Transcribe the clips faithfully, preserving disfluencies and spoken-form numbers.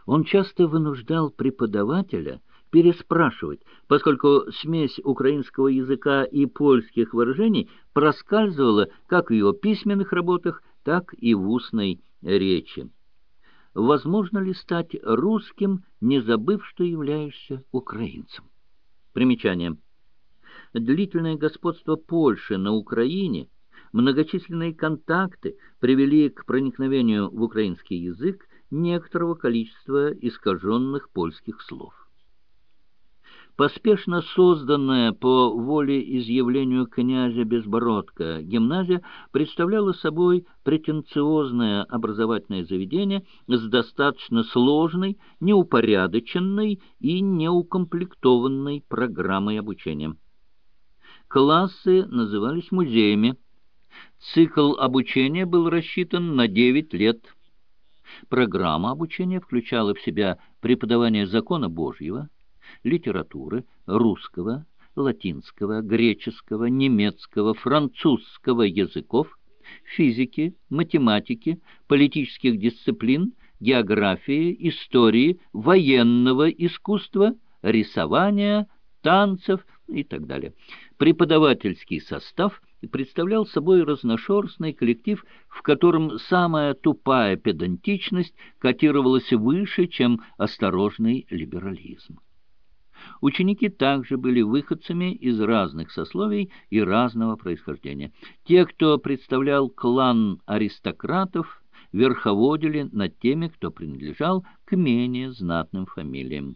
Он часто вынуждал преподавателя переспрашивать, поскольку смесь украинского языка и польских выражений проскальзывала как в его письменных работах, так и в устной речи. Возможно ли стать русским, не забыв, что являешься украинцем? Примечание. Длительное господство Польши на Украине, многочисленные контакты привели к проникновению в украинский язык некоторого количества искаженных польских слов. Поспешно созданная по волеизъявлению князя Безбородка гимназия представляла собой претенциозное образовательное заведение с достаточно сложной, неупорядоченной и неукомплектованной программой обучения. Классы назывались музеями. Цикл обучения был рассчитан на девять лет. Программа обучения включала в себя преподавание закона Божьего, литературы, русского, латинского, греческого, немецкого, французского языков, физики, математики, политических дисциплин, географии, истории, военного искусства, рисования, танцев и так далее. Преподавательский состав представлял собой разношерстный коллектив, в котором самая тупая педантичность котировалась выше, чем осторожный либерализм. Ученики также были выходцами из разных сословий и разного происхождения. Те, кто представлял клан аристократов, верховодили над теми, кто принадлежал к менее знатным фамилиям.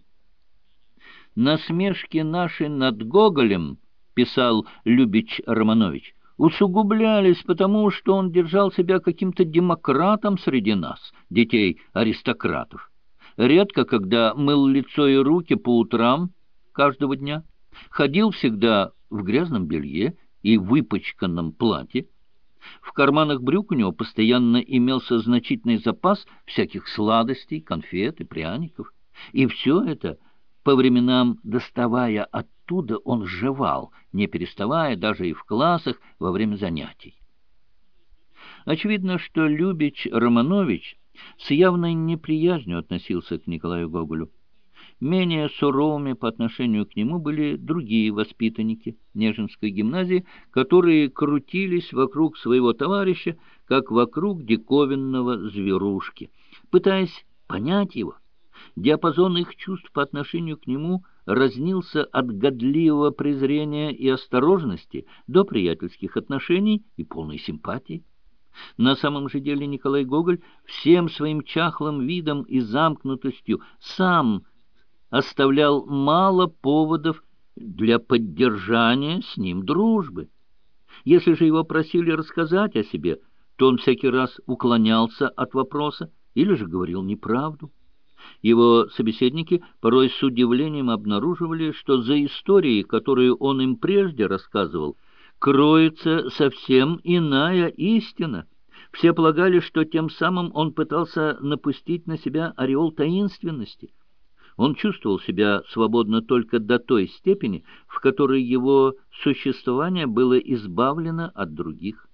«Насмешки наши над Гоголем, — писал Любич Романович, — усугублялись потому, что он держал себя каким-то демократом среди нас, детей аристократов. Редко, когда мыл лицо и руки по утрам каждого дня, ходил всегда в грязном белье и выпачканном платье. В карманах брюк у него постоянно имелся значительный запас всяких сладостей, конфет и пряников. И все это, по временам доставая оттуда, он жевал, не переставая даже и в классах во время занятий». Очевидно, что Любич Романович с явной неприязнью относился к Николаю Гоголю. Менее суровыми по отношению к нему были другие воспитанники Нежинской гимназии, которые крутились вокруг своего товарища, как вокруг диковинного зверушки, пытаясь понять его. Диапазон их чувств по отношению к нему разнился от годливого презрения и осторожности до приятельских отношений и полной симпатии. На самом же деле Николай Гоголь всем своим чахлым видом и замкнутостью сам оставлял мало поводов для поддержания с ним дружбы. Если же его просили рассказать о себе, то он всякий раз уклонялся от вопроса или же говорил неправду. Его собеседники порой с удивлением обнаруживали, что за историей, которую он им прежде рассказывал, кроется совсем иная истина. Все полагали, что тем самым он пытался напустить на себя ореол таинственности. Он чувствовал себя свободно только до той степени, в которой его существование было избавлено от других.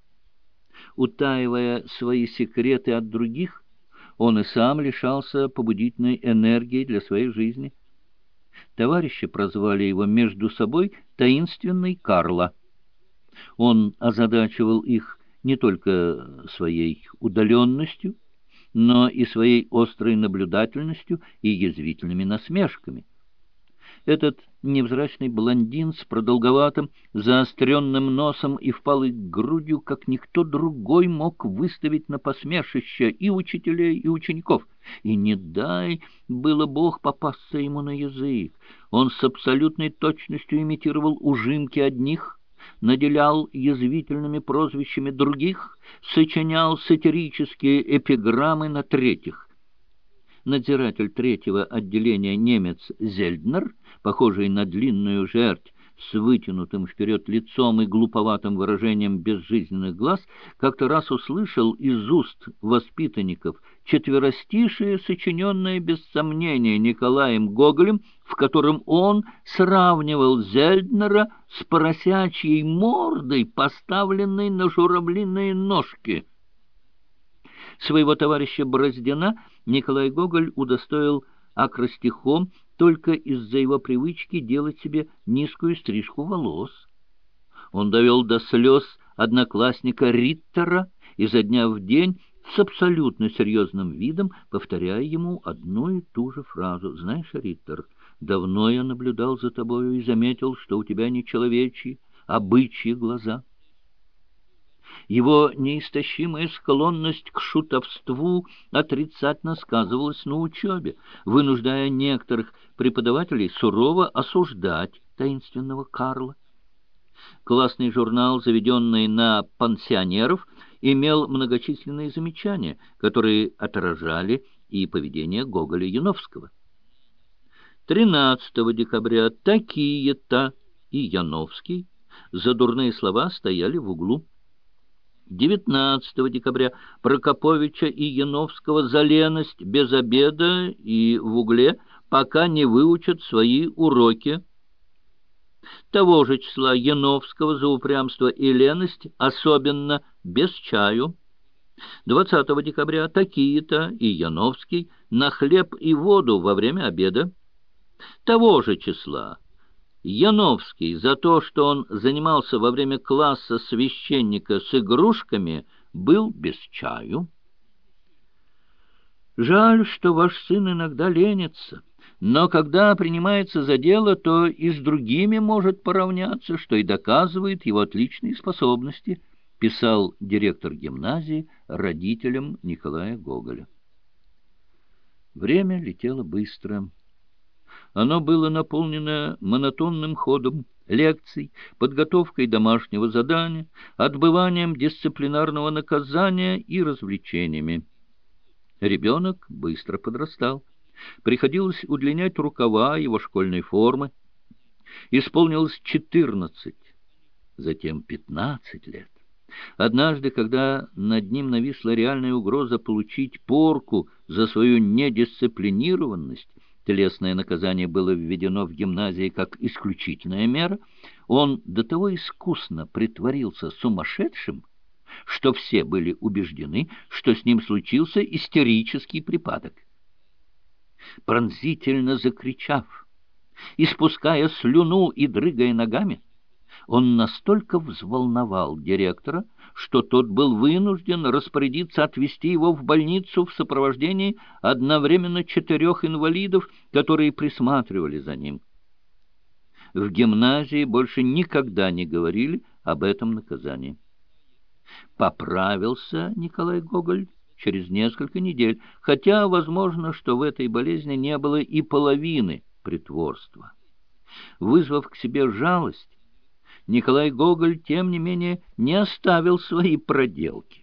Утаивая свои секреты от других, он и сам лишался побудительной энергии для своей жизни. Товарищи прозвали его между собой «таинственный Карло». Он озадачивал их не только своей удаленностью, но и своей острой наблюдательностью и язвительными насмешками. Этот невзрачный блондин с продолговатым, заостренным носом и впалой грудью, как никто другой, мог выставить на посмешище и учителей, и учеников. И не дай было Бог попасться ему на язык. Он с абсолютной точностью имитировал ужимки одних, наделял язвительными прозвищами других, сочинял сатирические эпиграммы на третьих. Надзиратель третьего отделения немец Зельднер, похожий на длинную жерть с вытянутым вперед лицом и глуповатым выражением безжизненных глаз, как-то раз услышал из уст воспитанников четверостишие, сочиненное без сомнения Николаем Гоголем, в котором он сравнивал Зельднера с поросячьей мордой, поставленной на журавлиные ножки. Своего товарища Бороздина Николай Гоголь удостоил акростихом только из-за его привычки делать себе низкую стрижку волос. Он довел до слез одноклассника Риттера, изо дня в день с абсолютно серьезным видом повторяя ему одну и ту же фразу. «Знаешь, Риттер, давно я наблюдал за тобою и заметил, что у тебя не человечьи, а бычьи глаза». Его неистощимая склонность к шутовству отрицательно сказывалась на учебе, вынуждая некоторых преподавателей сурово осуждать таинственного Карла. Классный журнал, заведенный на пансионеров, имел многочисленные замечания, которые отражали и поведение Гоголя-Яновского. тринадцатого декабря такие-то и Яновский за дурные слова стояли в углу. девятнадцатого декабря Прокоповича и Яновского за леность без обеда и в угле, пока не выучат свои уроки. Того же числа Яновского за упрямство и леность, особенно без чаю. двадцатого декабря такие-то и Яновский на хлеб и воду во время обеда. Того же числа Яновский за то, что он занимался во время класса священника с игрушками, был без чаю. Жаль, что ваш сын иногда ленится, но когда принимается за дело, то и с другими может поравняться, что и доказывает его отличные способности, писал директор гимназии родителям Николая Гоголя. Время летело быстро. Оно было наполнено монотонным ходом лекций, подготовкой домашнего задания, отбыванием дисциплинарного наказания и развлечениями. Ребенок быстро подрастал. Приходилось удлинять рукава его школьной формы. Исполнилось четырнадцать, затем пятнадцать лет. Однажды, когда над ним нависла реальная угроза получить порку за свою недисциплинированность, телесное наказание было введено в гимназии как исключительная мера, он до того искусно притворился сумасшедшим, что все были убеждены, что с ним случился истерический припадок. Пронзительно закричав, испуская слюну и дрыгая ногами, он настолько взволновал директора, что тот был вынужден распорядиться отвезти его в больницу в сопровождении одновременно четырех инвалидов, которые присматривали за ним. В гимназии больше никогда не говорили об этом наказании. Поправился Николай Гоголь через несколько недель, хотя возможно, что в этой болезни не было и половины притворства. Вызвав к себе жалость, Николай Гоголь, тем не менее, не оставил свои проделки.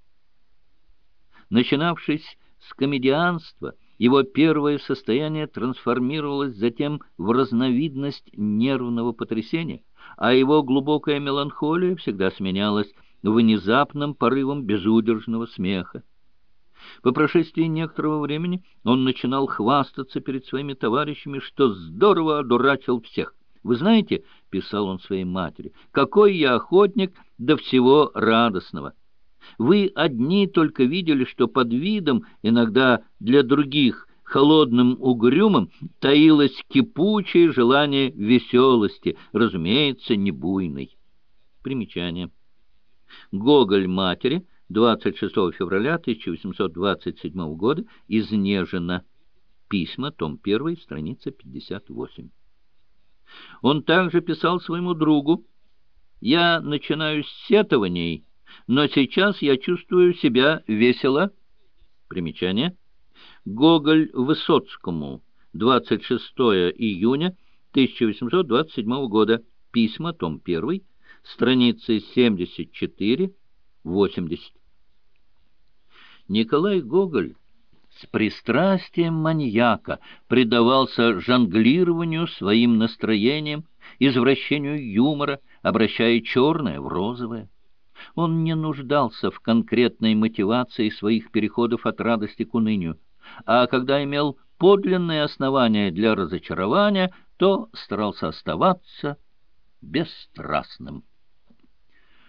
Начинавшись с комедианства, его первое состояние трансформировалось затем в разновидность нервного потрясения, а его глубокая меланхолия всегда сменялась внезапным порывом безудержного смеха. По прошествии некоторого времени он начинал хвастаться перед своими товарищами, что здорово одурачил всех. «Вы знаете, — писал он своей матери, — какой я охотник до всего радостного. Вы одни только видели, что под видом, иногда для других холодным угрюмым, таилось кипучее желание веселости, разумеется, не буйной». Примечание. Гоголь матери, двадцать шестого февраля тысяча восемьсот двадцать седьмого года, изнежено. Письма, том первый, страница пятьдесят восемь. Он также писал своему другу: «Я начинаю с сетований, но сейчас я чувствую себя весело». Примечание. Гоголь Высоцкому, двадцать шестого июня тысяча восемьсот двадцать седьмого года. Письма, том первый, страницы семьдесят четыре восемьдесят. Николай Гоголь с пристрастием маньяка предавался жонглированию своим настроением, извращению юмора, обращая черное в розовое. Он не нуждался в конкретной мотивации своих переходов от радости к унынию, а когда имел подлинные основания для разочарования, то старался оставаться бесстрастным.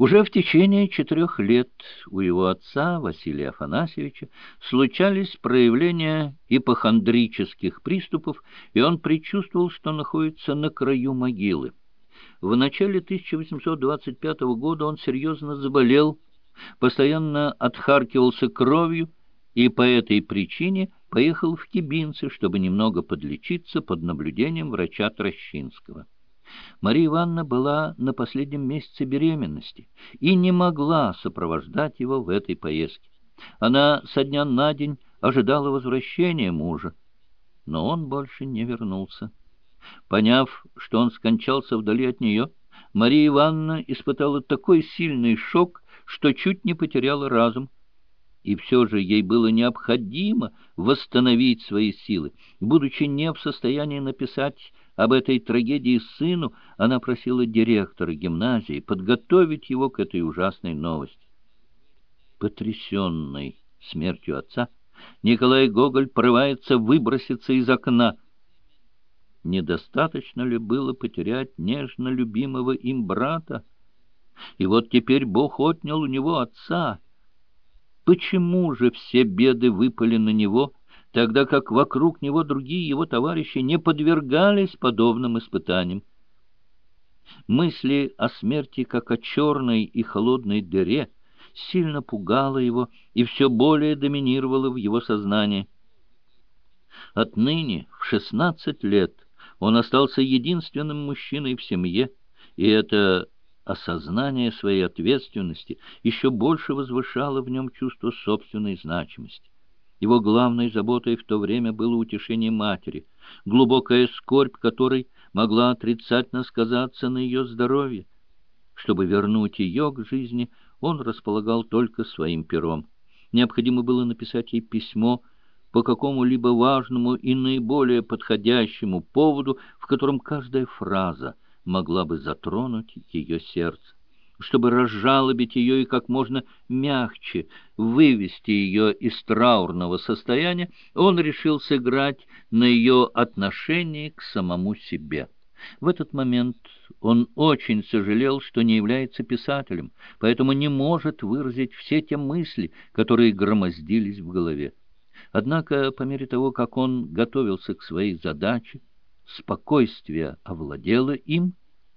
Уже в течение четырех лет у его отца, Василия Афанасьевича, случались проявления ипохондрических приступов, и он предчувствовал, что находится на краю могилы. В начале тысяча восемьсот двадцать пятого года он серьезно заболел, постоянно отхаркивался кровью и по этой причине поехал в Кибинцы, чтобы немного подлечиться под наблюдением врача Трощинского. Мария Ивановна была на последнем месяце беременности и не могла сопровождать его в этой поездке. Она со дня на день ожидала возвращения мужа, но он больше не вернулся. Поняв, что он скончался вдали от нее, Мария Ивановна испытала такой сильный шок, что чуть не потеряла разум. И все же ей было необходимо восстановить свои силы. Будучи не в состоянии написать об этой трагедии сыну, она просила директора гимназии подготовить его к этой ужасной новости. Потрясенный смертью отца, Николай Гоголь порывается выброситься из окна. Недостаточно ли было потерять нежно любимого им брата? И вот теперь Бог отнял у него отца. Почему же все беды выпали на него, тогда как вокруг него другие его товарищи не подвергались подобным испытаниям? Мысли о смерти, как о черной и холодной дыре, сильно пугало его и все более доминировало в его сознании. Отныне, в шестнадцать лет, он остался единственным мужчиной в семье, и это осознание своей ответственности еще больше возвышало в нем чувство собственной значимости. Его главной заботой в то время было утешение матери, глубокая скорбь которой могла отрицательно сказаться на ее здоровье. Чтобы вернуть ее к жизни, он располагал только своим пером. Необходимо было написать ей письмо по какому-либо важному и наиболее подходящему поводу, в котором каждая фраза могла бы затронуть ее сердце. Чтобы разжалобить ее и как можно мягче вывести ее из траурного состояния, он решил сыграть на ее отношении к самому себе. В этот момент он очень сожалел, что не является писателем, поэтому не может выразить все те мысли, которые громоздились в голове. Однако, по мере того, как он готовился к своей задаче, спокойствие овладело им.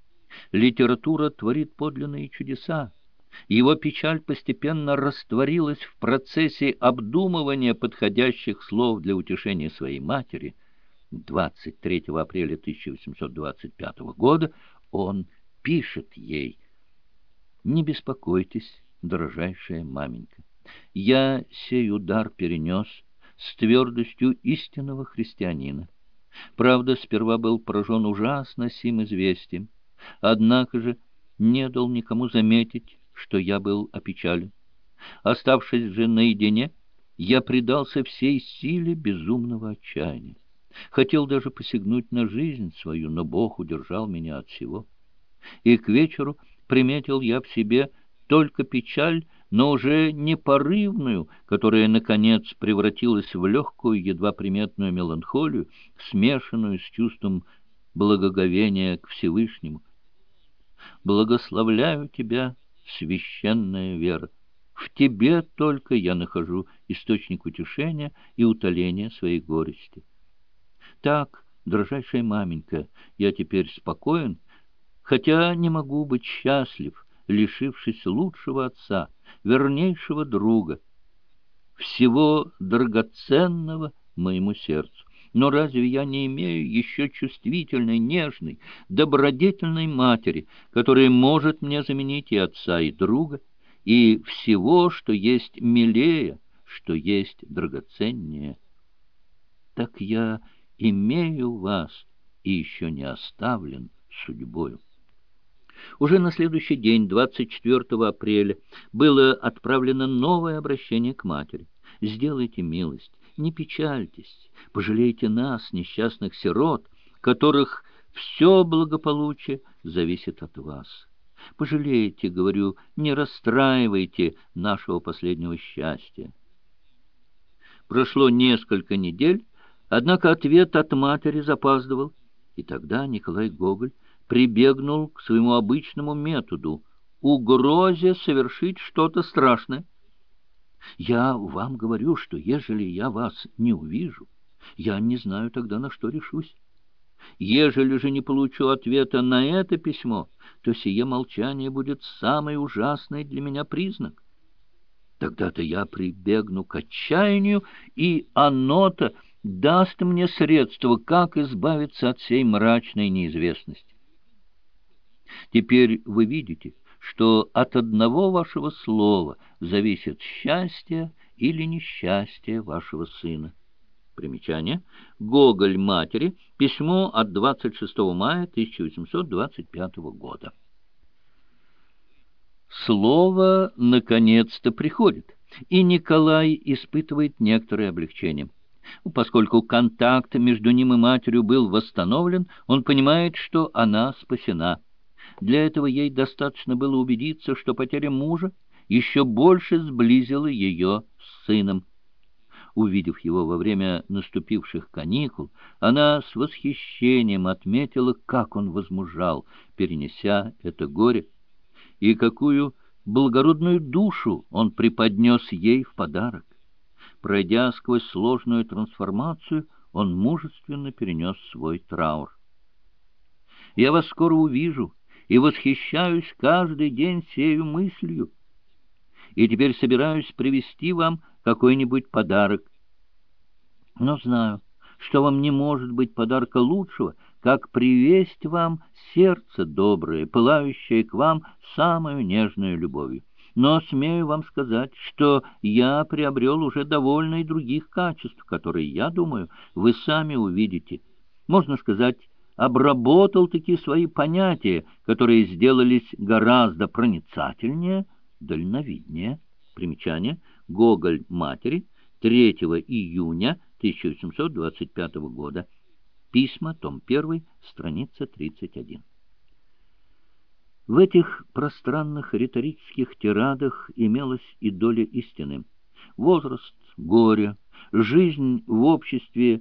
Литература творит подлинные чудеса. Его печаль постепенно растворилась в процессе обдумывания подходящих слов для утешения своей матери. двадцать третьего апреля тысяча восемьсот двадцать пятого года он пишет ей: «Не беспокойтесь, дорожайшая маменька, я сей удар перенес с твердостью истинного христианина. Правда, сперва был поражен ужасно сим известием, однако же не дал никому заметить, что я был опечален. Оставшись же наедине, я предался всей силе безумного отчаяния. Хотел даже посягнуть на жизнь свою, но Бог удержал меня от всего. И к вечеру приметил я в себе только печаль, но уже не порывную, которая, наконец, превратилась в легкую, едва приметную меланхолию, смешанную с чувством благоговения к Всевышнему. Благословляю тебя, священная вера. В тебе только я нахожу источник утешения и утоления своей горести. Так, дрожайшая маменька, я теперь спокоен, хотя не могу быть счастлив, лишившись лучшего отца, вернейшего друга, всего драгоценного моему сердцу. Но разве я не имею еще чувствительной, нежной, добродетельной матери, которая может мне заменить и отца, и друга, и всего, что есть милее, что есть драгоценнее? Так я имею вас и еще не оставлен судьбою». Уже на следующий день, двадцать четвёртого апреля, было отправлено новое обращение к матери. «Сделайте милость, не печальтесь, пожалейте нас, несчастных сирот, которых все благополучие зависит от вас. Пожалейте, говорю, не расстраивайте нашего последнего счастья». Прошло несколько недель, однако ответ от матери запаздывал, и тогда Николай Гоголь прибегнул к своему обычному методу — угрозе совершить что-то страшное. Я вам говорю, что ежели я вас не увижу, я не знаю тогда, на что решусь. Ежели же не получу ответа на это письмо, то сие молчание будет самый ужасный для меня признак. Тогда-то я прибегну к отчаянию, и оно-то даст мне средства, как избавиться от сей мрачной неизвестности. Теперь вы видите, что от одного вашего слова зависит счастье или несчастье вашего сына. Примечание. Гоголь матери. Письмо от двадцать шестого мая тысяча восемьсот двадцать пятого года. Слово наконец-то приходит, и Николай испытывает некоторое облегчение. Поскольку контакт между ним и матерью был восстановлен, он понимает, что она спасена. Для этого ей достаточно было убедиться, что потеря мужа еще больше сблизила ее с сыном. Увидев его во время наступивших каникул, она с восхищением отметила, как он возмужал, перенеся это горе, и какую благородную душу он преподнес ей в подарок. Пройдя сквозь сложную трансформацию, он мужественно перенес свой траур. «Я вас скоро увижу и восхищаюсь каждый день сею мыслью, и теперь собираюсь привезти вам какой-нибудь подарок. Но знаю, что вам не может быть подарка лучшего, как привезть вам сердце доброе, пылающее к вам самую нежную любовью. Но смею вам сказать, что я приобрел уже довольно и других качеств, которые, я думаю, вы сами увидите. Можно сказать, обработал такие свои понятия, которые сделались гораздо проницательнее, дальновиднее». Примечание. Гоголь матери. третьего июня тысяча восемьсот двадцать пятого года. Письма, том один, страница тридцать один. В этих пространных риторических тирадах имелась и доля истины. Возраст, горе, жизнь в обществе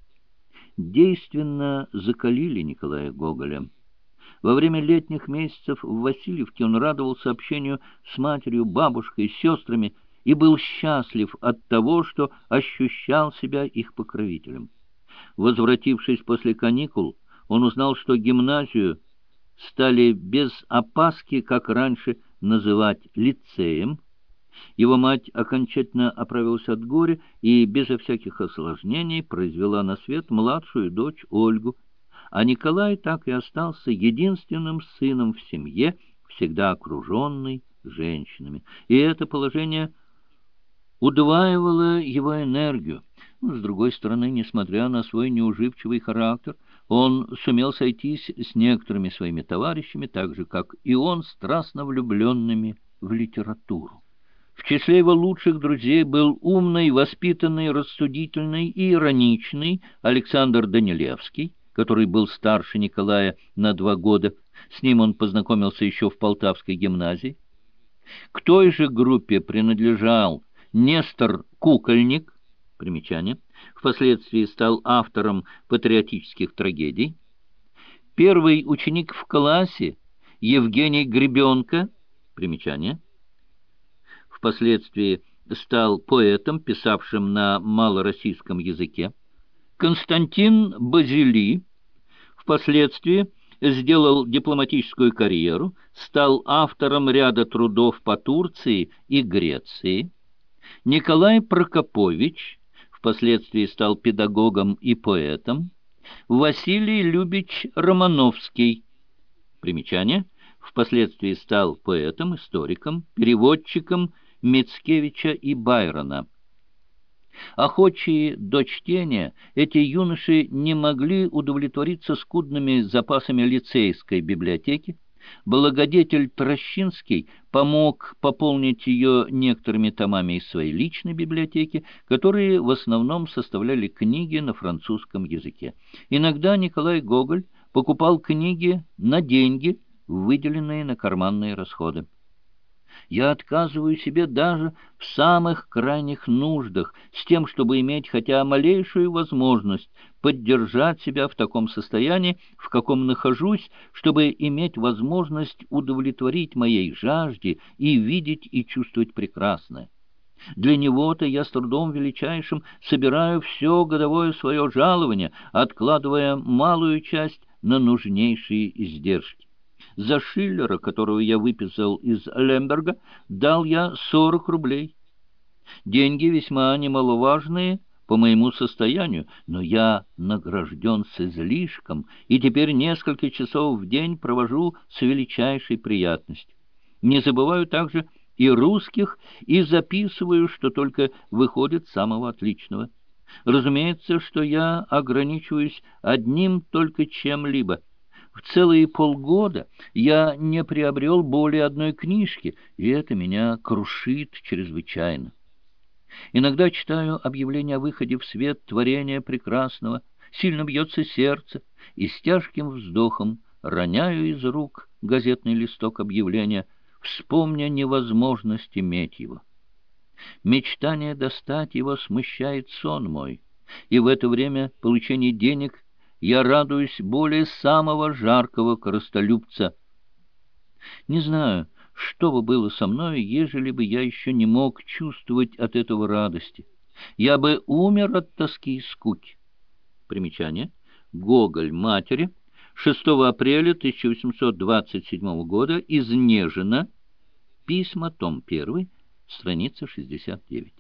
действенно закалили Николая Гоголя. Во время летних месяцев в Васильевке он радовался общению с матерью, бабушкой, сестрами и был счастлив от того, что ощущал себя их покровителем. Возвратившись после каникул, он узнал, что гимназию стали без опаски, как раньше, называть лицеем. Его мать окончательно оправилась от горя и безо всяких осложнений произвела на свет младшую дочь Ольгу, а Николай так и остался единственным сыном в семье, всегда окруженный женщинами. И это положение удваивало его энергию. С другой стороны, несмотря на свой неуживчивый характер, он сумел сойтись с некоторыми своими товарищами, так же, как и он, страстно влюбленными в литературу. В числе его лучших друзей был умный, воспитанный, рассудительный и ироничный Александр Данилевский, который был старше Николая на два года. С ним он познакомился еще в Полтавской гимназии. К той же группе принадлежал Нестор Кукольник, примечание, впоследствии стал автором патриотических трагедий. Первый ученик в классе Евгений Гребенко, примечание, впоследствии стал поэтом, писавшим на малороссийском языке. Константин Базили впоследствии сделал дипломатическую карьеру, стал автором ряда трудов по Турции и Греции. Николай Прокопович впоследствии стал педагогом и поэтом. Василий Любич Романовский, примечание, впоследствии стал поэтом, историком, переводчиком Мицкевича и Байрона. Охочие до чтения, эти юноши не могли удовлетвориться скудными запасами лицейской библиотеки. Благодетель Трощинский помог пополнить ее некоторыми томами из своей личной библиотеки, которые в основном составляли книги на французском языке. Иногда Николай Гоголь покупал книги на деньги, выделенные на карманные расходы. Я отказываю себе даже в самых крайних нуждах, с тем, чтобы иметь хотя малейшую возможность поддержать себя в таком состоянии, в каком нахожусь, чтобы иметь возможность удовлетворить моей жажде и видеть и чувствовать прекрасное. Для него-то я с трудом величайшим собираю все годовое свое жалование, откладывая малую часть на нужнейшие издержки. За Шиллера, которого я выписал из Лемберга, дал я сорок рублей. Деньги весьма немаловажные по моему состоянию, но я награжден с излишком и теперь несколько часов в день провожу с величайшей приятностью. Не забываю также и русских, и записываю, что только выходит самого отличного. Разумеется, что я ограничиваюсь одним только чем-либо. В целые полгода я не приобрел более одной книжки, и это меня крушит чрезвычайно. Иногда читаю объявление о выходе в свет творения прекрасного, сильно бьется сердце, и с тяжким вздохом роняю из рук газетный листок объявления, вспомня невозможность иметь его. Мечтание достать его смущает сон мой, и в это время получения денег я радуюсь более самого жаркого корыстолюбца. Не знаю, что бы было со мной, ежели бы я еще не мог чувствовать от этого радости. Я бы умер от тоски и скуки. Примечание. Гоголь матери. шестого апреля тысяча восемьсот двадцать седьмого года. Изнежено. Письма, том первый, страница шестьдесят девять.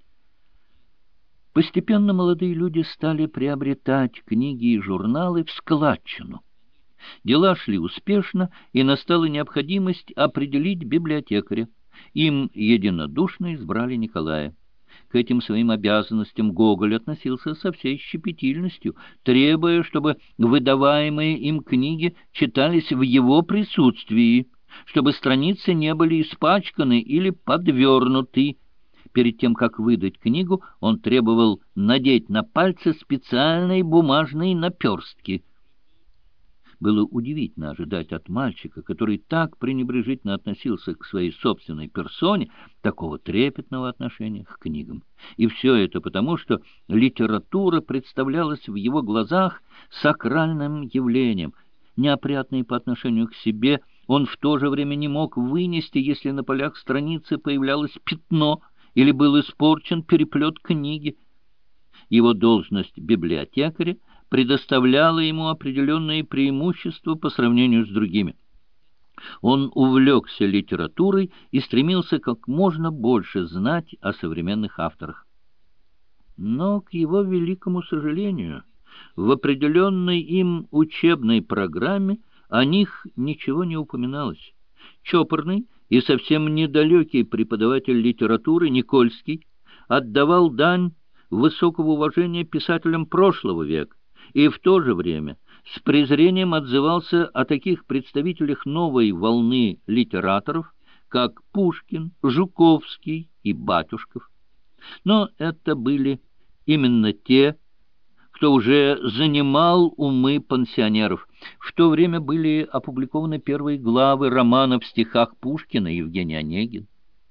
Постепенно молодые люди стали приобретать книги и журналы в складчину. Дела шли успешно, и настала необходимость определить библиотекаря. Им единодушно избрали Николая. К этим своим обязанностям Гоголь относился со всей щепетильностью, требуя, чтобы выдаваемые им книги читались в его присутствии, чтобы страницы не были испачканы или подвернуты. Перед тем, как выдать книгу, он требовал надеть на пальцы специальные бумажные наперстки. Было удивительно ожидать от мальчика, который так пренебрежительно относился к своей собственной персоне, такого трепетного отношения к книгам. И все это потому, что литература представлялась в его глазах сакральным явлением, неопрятной по отношению к себе. Он в то же время не мог вынести, если на полях страницы появлялось пятно или был испорчен переплет книги. Его должность библиотекаря предоставляла ему определенные преимущества по сравнению с другими. Он увлекся литературой и стремился как можно больше знать о современных авторах. Но, к его великому сожалению, в определенной им учебной программе о них ничего не упоминалось. Чопорный и совсем недалекий преподаватель литературы Никольский отдавал дань высокого уважения писателям прошлого века и в то же время с презрением отзывался о таких представителях новой волны литераторов, как Пушкин, Жуковский и Батюшков. Но это были именно те, кто уже занимал умы пансионеров. В то время были опубликованы первые главы романа в стихах Пушкина Евгений Онегин.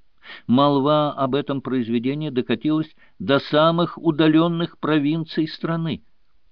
Молва об этом произведении докатилась до самых удаленных провинций страны.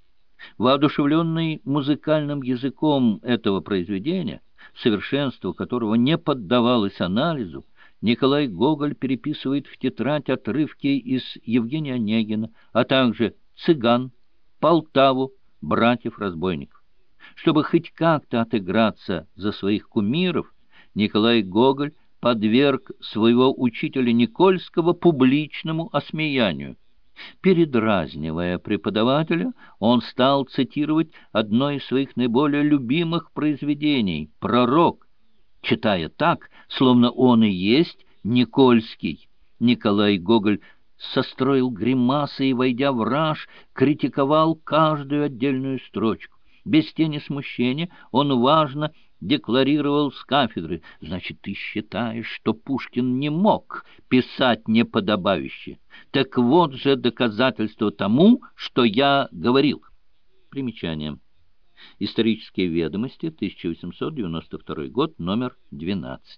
Воодушевленный музыкальным языком этого произведения, совершенство которого не поддавалось анализу, Николай Гоголь переписывает в тетрадь отрывки из Евгения Онегина, а также «Цыган», «Полтаву», «Братьев-разбойников». Чтобы хоть как-то отыграться за своих кумиров, Николай Гоголь подверг своего учителя Никольского публичному осмеянию. Передразнивая преподавателя, он стал цитировать одно из своих наиболее любимых произведений «Пророк», читая так, словно он и есть Никольский. Николай Гоголь состроил гримасы и, войдя в раж, критиковал каждую отдельную строчку. Без тени смущения он важно декларировал с кафедры: «Значит, ты считаешь, что Пушкин не мог писать неподобающе? Так вот же доказательство тому, что я говорил». Примечание. Исторические ведомости, тысяча восемьсот девяносто второй год, номер двенадцать.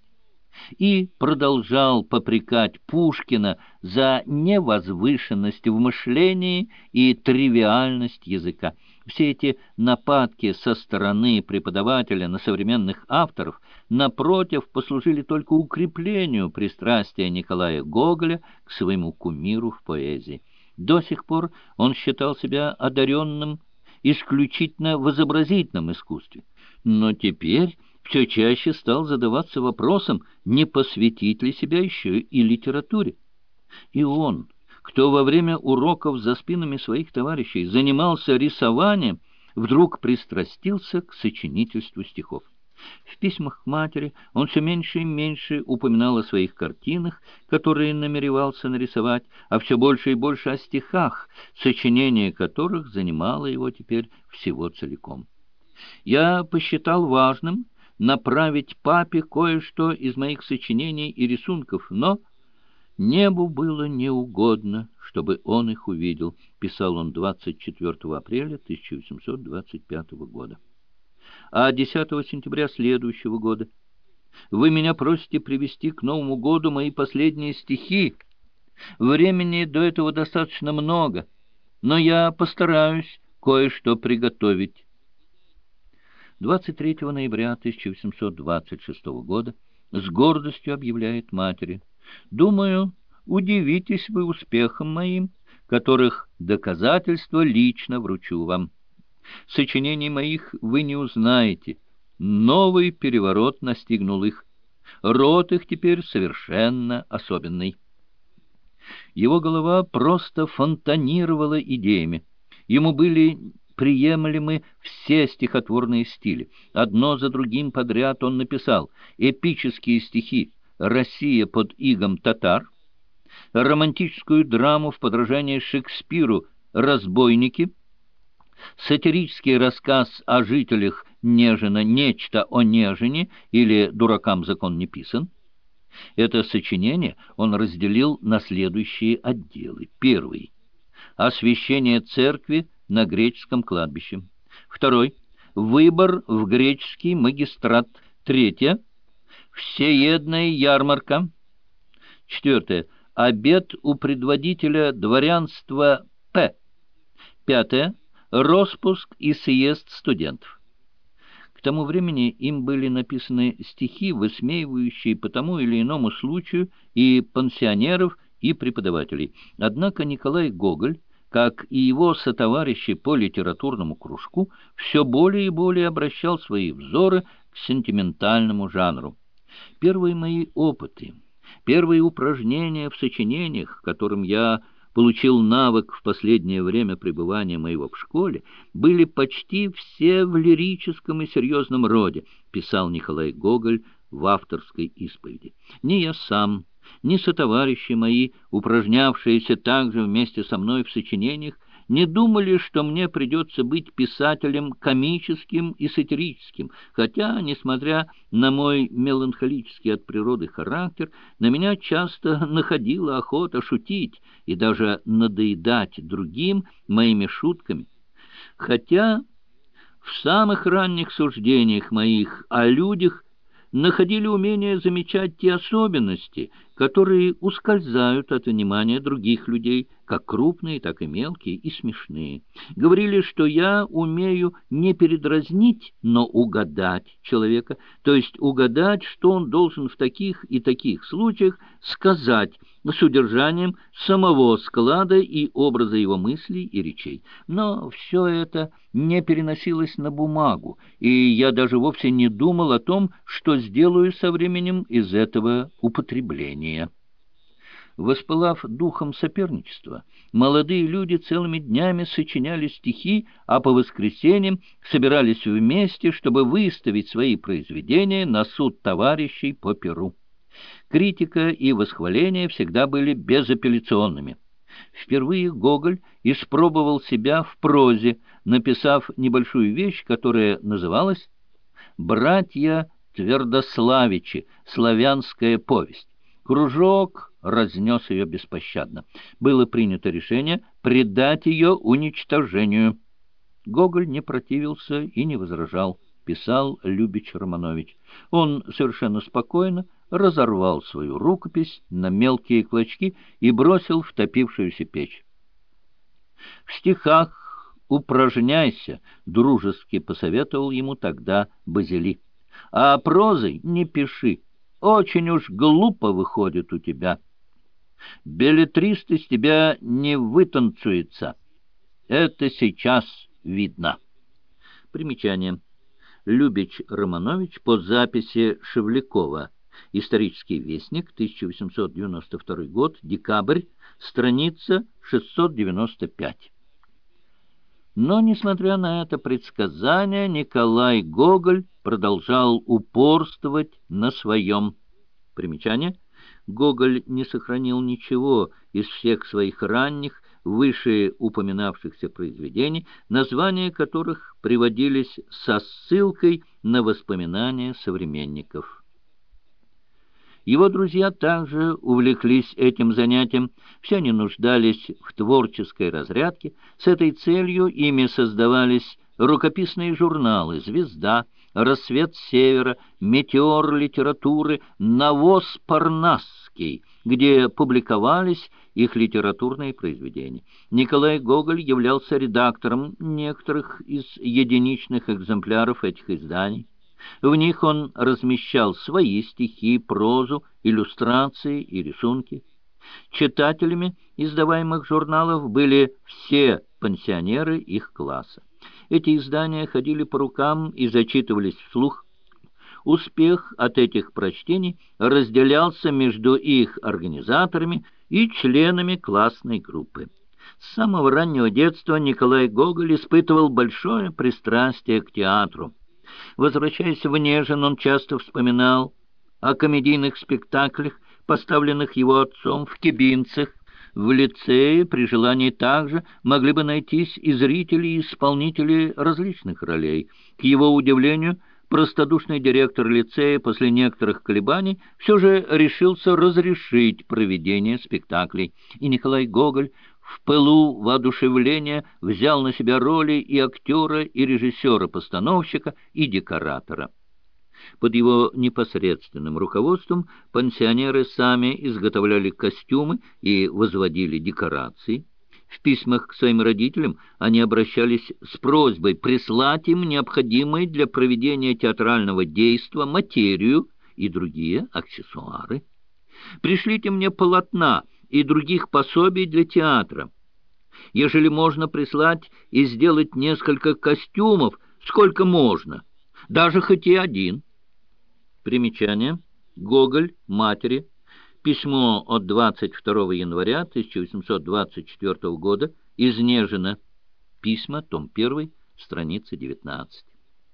и продолжал попрекать Пушкина за невозвышенность в мышлении и тривиальность языка. Все эти нападки со стороны преподавателя на современных авторов, напротив, послужили только укреплению пристрастия Николая Гоголя к своему кумиру в поэзии. До сих пор он считал себя одаренным исключительно в изобразительном искусстве, но теперь все чаще стал задаваться вопросом, не посвятить ли себя еще и литературе. И он, кто во время уроков за спинами своих товарищей занимался рисованием, вдруг пристрастился к сочинительству стихов. В письмах к матери он все меньше и меньше упоминал о своих картинах, которые намеревался нарисовать, а все больше и больше о стихах, сочинение которых занимало его теперь всего целиком. Я посчитал важным направить папе кое-что из моих сочинений и рисунков, но небу было неугодно, чтобы он их увидел, писал он двадцать четвёртого апреля тысяча восемьсот двадцать пятого года. А десятого сентября следующего года: «Вы меня просите привести к Новому году мои последние стихи. Времени до этого достаточно много, но я постараюсь кое-что приготовить». двадцать третьего ноября тысяча восемьсот двадцать шестого года с гордостью объявляет матери: «Думаю, удивитесь вы успехом моим, которых доказательства лично вручу вам. Сочинений моих вы не узнаете. Новый переворот настигнул их. Род их теперь совершенно особенный». Его голова просто фонтанировала идеями. Ему были приемлемы все стихотворные стили. Одно за другим подряд он написал эпические стихи «Россия под игом татар», романтическую драму в подражание Шекспиру «Разбойники», сатирический рассказ о жителях Нежина «Нечто о Нежине» или «Дуракам закон не писан». Это сочинение он разделил на следующие отделы. Первый — освящение церкви на греческом кладбище. Второй — выбор в греческий магистрат. Третье — всеедная ярмарка. Четвертое — обед у предводителя дворянства П. Пятое — роспуск и съезд студентов. К тому времени им были написаны стихи, высмеивающие по тому или иному случаю и пансионеров, и преподавателей. Однако Николай Гоголь, как и его сотоварищи по литературному кружку, все более и более обращал свои взоры к сентиментальному жанру. Первые мои опыты, первые упражнения в сочинениях, которым я получил навык в последнее время пребывания моего в школе, были почти все в лирическом и серьезном роде, писал Николай Гоголь в авторской исповеди. Ни я сам, ни сотоварищи мои, упражнявшиеся также вместе со мной в сочинениях, не думали, что мне придется быть писателем комическим и сатирическим, хотя, несмотря на мой меланхолический от природы характер, на меня часто находила охота шутить и даже надоедать другим моими шутками. Хотя в самых ранних суждениях моих о людях находили умение замечать те особенности, которые ускользают от внимания других людей, как крупные, так и мелкие и смешные. Говорили, что я умею не передразнить, но угадать человека, то есть угадать, что он должен в таких и таких случаях сказать с удержанием самого склада и образа его мыслей и речей. Но все это не переносилось на бумагу, и я даже вовсе не думал о том, что сделаю со временем из этого употребления. Воспылав духом соперничества, молодые люди целыми днями сочиняли стихи, а по воскресеньям собирались вместе, чтобы выставить свои произведения на суд товарищей по перу. Критика и восхваление всегда были безапелляционными. Впервые Гоголь испробовал себя в прозе, написав небольшую вещь, которая называлась «Братья Твердославичи. Славянская повесть». Кружок разнес ее беспощадно. Было принято решение предать ее уничтожению. Гоголь не противился и не возражал, писал Любич Романович. Он совершенно спокойно разорвал свою рукопись на мелкие клочки и бросил в топившуюся печь. «В стихах упражняйся», — дружески посоветовал ему тогда Базили. «А прозой не пиши, очень уж глупо выходит у тебя. Беллетрист из тебя не вытанцуется. Это сейчас видно». Примечание. Любич Романович по записи Шевлякова. Исторический вестник, тысяча восемьсот девяносто второй год, декабрь, страница шестьсот девяносто пять. Но, несмотря на это предсказание, Николай Гоголь продолжал упорствовать на своем. Примечание. Гоголь не сохранил ничего из всех своих ранних, выше упоминавшихся произведений, названия которых приводились со ссылкой на воспоминания современников. Его друзья также увлеклись этим занятием, все они нуждались в творческой разрядке. С этой целью ими создавались рукописные журналы «Звезда», «Рассвет Севера», «Метеор литературы», «Навоз Парнасский», где публиковались их литературные произведения. Николай Гоголь являлся редактором некоторых из единичных экземпляров этих изданий. В них он размещал свои стихи, прозу, иллюстрации и рисунки. Читателями издаваемых журналов были все пансионеры их класса. Эти издания ходили по рукам и зачитывались вслух. Успех от этих прочтений разделялся между их организаторами и членами классной группы. С самого раннего детства Николай Гоголь испытывал большое пристрастие к театру. Возвращаясь в Нежин, он часто вспоминал о комедийных спектаклях, поставленных его отцом в Кибинцах. В лицее при желании также могли бы найтись и зрители, и исполнители различных ролей. К его удивлению, простодушный директор лицея после некоторых колебаний все же решился разрешить проведение спектаклей, и Николай Гоголь в пылу воодушевления взял на себя роли и актера, и режиссера-постановщика, и декоратора. Под его непосредственным руководством пансионеры сами изготовляли костюмы и возводили декорации. В письмах к своим родителям они обращались с просьбой прислать им необходимые для проведения театрального действа материю и другие аксессуары. «Пришлите мне полотна и других пособий для театра. Ежели можно прислать и сделать несколько костюмов, сколько можно, даже хоть и один». Примечание. Гоголь матери. Письмо от двадцать второго января тысяча восемьсот двадцать четвёртого года из Нежина. Письма, том первый, страница девятнадцать.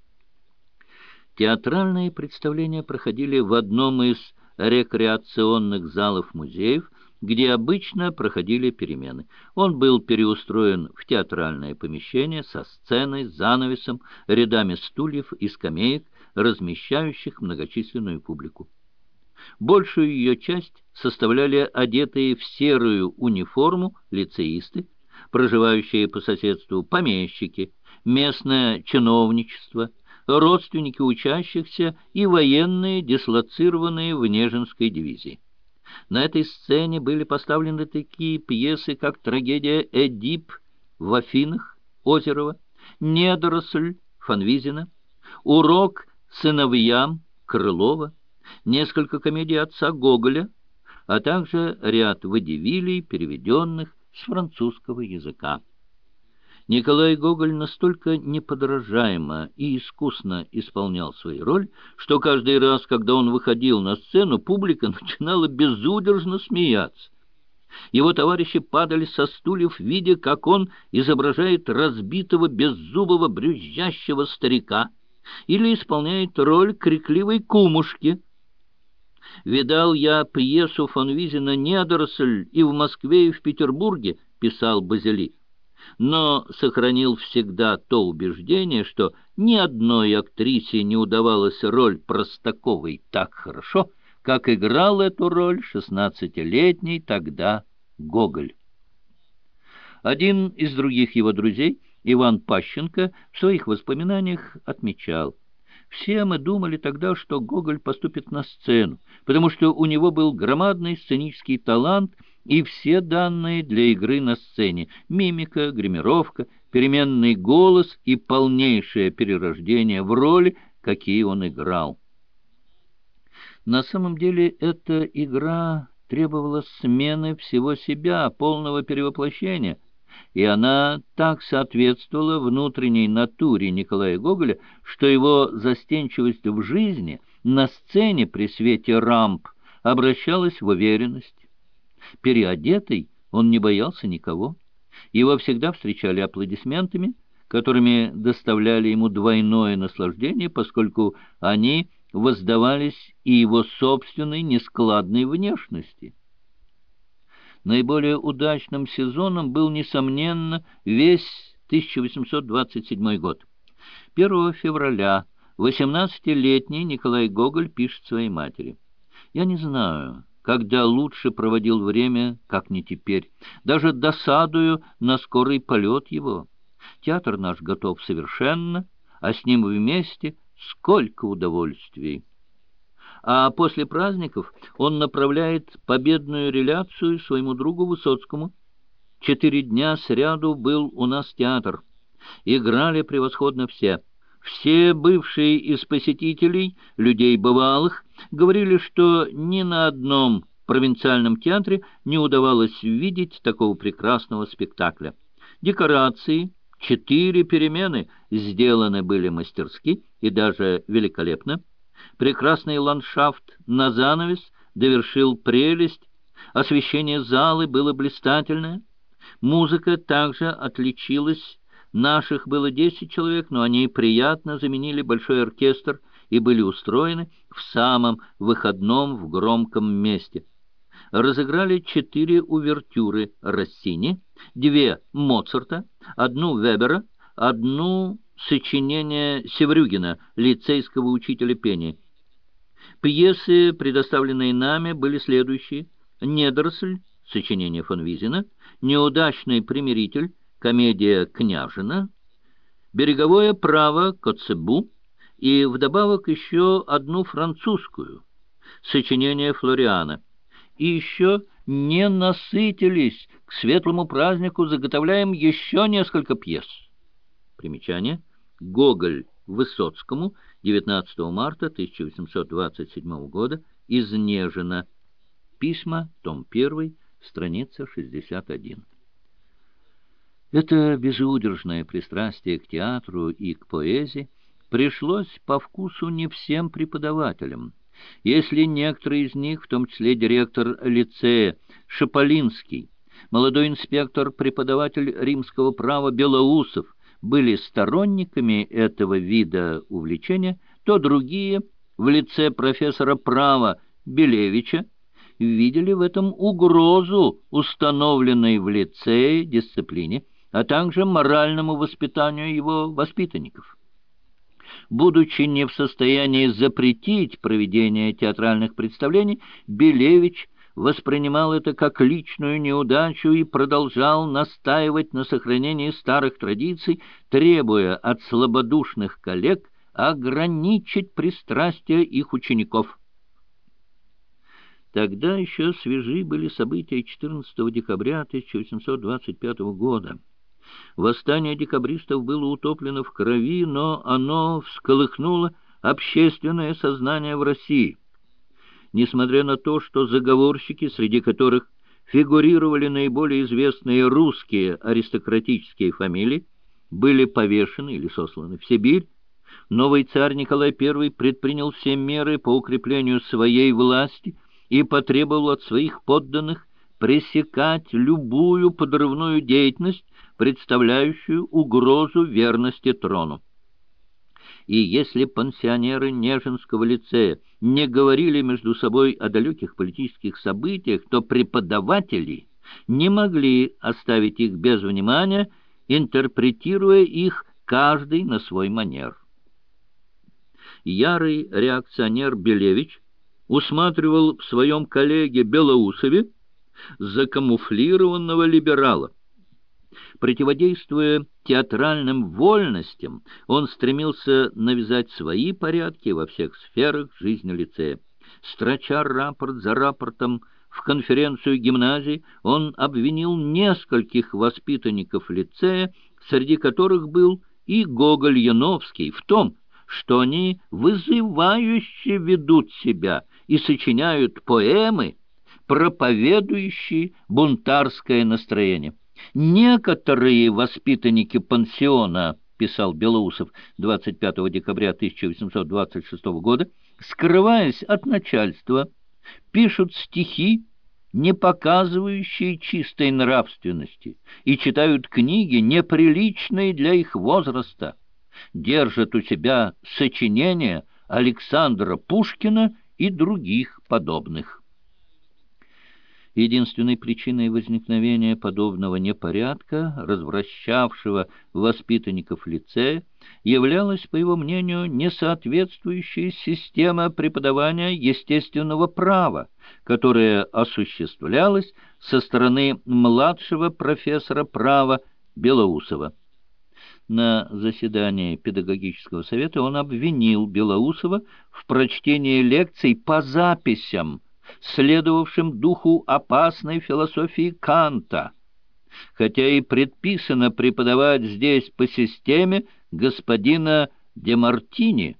Театральные представления проходили в одном из рекреационных залов музеев, где обычно проходили перемены. Он был переустроен в театральное помещение со сценой, занавесом, рядами стульев и скамеек, размещающих многочисленную публику. Большую ее часть составляли одетые в серую униформу лицеисты, проживающие по соседству помещики, местное чиновничество, родственники учащихся и военные, дислоцированные в Нежинской дивизии. На этой сцене были поставлены такие пьесы, как трагедия «Эдип» в Афинах Озерова, «Недоросль» Фанвизина, «Урок сыновьям» Крылова, несколько комедий отца Гоголя, а также ряд водевилей, переведенных с французского языка. Николай Гоголь настолько неподражаемо и искусно исполнял свои роли, что каждый раз, когда он выходил на сцену, публика начинала безудержно смеяться. Его товарищи падали со стульев, видя, как он изображает разбитого, беззубого, брюзжащего старика или исполняет роль крикливой кумушки. «Видал я пьесу Фанвизина «Недоросль» и в Москве, и в Петербурге», — писал Базили, но сохранил всегда то убеждение, что ни одной актрисе не удавалась роль Простаковой так хорошо, как играл эту роль шестнадцатилетний тогда Гоголь. Один из других его друзей, Иван Пащенко, в своих воспоминаниях отмечал: Все мы думали тогда, что Гоголь поступит на сцену, потому что у него был громадный сценический талант и все данные для игры на сцене: мимика, гримировка, переменный голос и полнейшее перерождение в роли, какие он играл. На самом деле эта игра требовала смены всего себя, полного перевоплощения, и она так соответствовала внутренней натуре Николая Гоголя, что его застенчивость в жизни на сцене при свете рамп обращалась в уверенность. Переодетый он не боялся никого. Его всегда встречали аплодисментами, которыми доставляли ему двойное наслаждение, поскольку они воздавались и его собственной нескладной внешности. Наиболее удачным сезоном был, несомненно, весь тысяча восемьсот двадцать седьмой год. первого февраля восемнадцатилетний Николай Гоголь пишет своей матери: «Я не знаю, когда лучше проводил время, как не теперь. Даже досадую на скорый полет его. Театр наш готов совершенно, а с ним вместе сколько удовольствий». А после праздников он направляет победную реляцию своему другу Высоцкому. «Четыре дня сряду был у нас театр. Играли превосходно все. Все бывшие из посетителей, людей бывалых, говорили, что ни на одном провинциальном театре не удавалось видеть такого прекрасного спектакля. Декорации, четыре перемены сделаны были мастерски и даже великолепно. Прекрасный ландшафт на занавес довершил прелесть, освещение залы было блистательное, музыка также отличилась. Наших было десять человек, но они приятно заменили большой оркестр и были устроены в самом выходном в громком месте. Разыграли четыре увертюры Россини, две Моцарта, одну Вебера, одну сочинение Севрюгина, лицейского учителя пения. Пьесы, предоставленные нами, были следующие: «Недоросль», сочинение фон Визина, «Неудачный примиритель», комедия Княжина, «Береговое право» Коцебу и вдобавок еще одну французскую, сочинение Флориана. И еще не насытились, к светлому празднику заготовляем еще несколько пьес. Примечание: Гоголь Высоцкому, девятнадцатого марта тысяча восемьсот двадцать седьмого года, из Нежина. Письма, том первый, страница шестьдесят один. Это безудержное пристрастие к театру и к поэзии пришлось по вкусу не всем преподавателям. Если некоторые из них, в том числе директор лицея Шаполинский, молодой инспектор-преподаватель римского права Белоусов, были сторонниками этого вида увлечения, то другие, в лице профессора права Белевича, видели в этом угрозу установленной в лицее дисциплине, а также моральному воспитанию его воспитанников. Будучи не в состоянии запретить проведение театральных представлений, Белевич воспринимал это как личную неудачу и продолжал настаивать на сохранении старых традиций, требуя от слабодушных коллег ограничить пристрастия их учеников. Тогда еще свежи были события четырнадцатого декабря тысяча восемьсот двадцать пятого года. Восстание декабристов было утоплено в крови, но оно всколыхнуло общественное сознание в России. Несмотря на то, что заговорщики, среди которых фигурировали наиболее известные русские аристократические фамилии, были повешены или сосланы в Сибирь, новый царь Николай Первый предпринял все меры по укреплению своей власти и потребовал от своих подданных пресекать любую подрывную деятельность, представляющую угрозу верности трону. И если пансионеры Нежинского лицея не говорили между собой о далеких политических событиях, то преподаватели не могли оставить их без внимания, интерпретируя их каждый на свой манер. Ярый реакционер Белевич усматривал в своем коллеге Белоусове закамуфлированного либерала. Противодействуя театральным вольностям, он стремился навязать свои порядки во всех сферах жизни лицея. Строча рапорт за рапортом в конференцию гимназии, он обвинил нескольких воспитанников лицея, среди которых был и Гоголь Яновский, в том, что они вызывающе ведут себя и сочиняют поэмы, проповедующие бунтарское настроение. Некоторые воспитанники пансиона, писал Белоусов двадцать пятого декабря тысяча восемьсот двадцать шестого года, скрываясь от начальства, пишут стихи, не показывающие чистой нравственности, и читают книги, неприличные для их возраста, держат у себя сочинения Александра Пушкина и других подобных. Единственной причиной возникновения подобного непорядка, развращавшего воспитанников лицея, являлась, по его мнению, несоответствующая система преподавания естественного права, которая осуществлялась со стороны младшего профессора права Белоусова. На заседании педагогического совета он обвинил Белоусова в прочтении лекций по записям, следовавшим духу опасной философии Канта, хотя и предписано преподавать здесь по системе господина Демартини.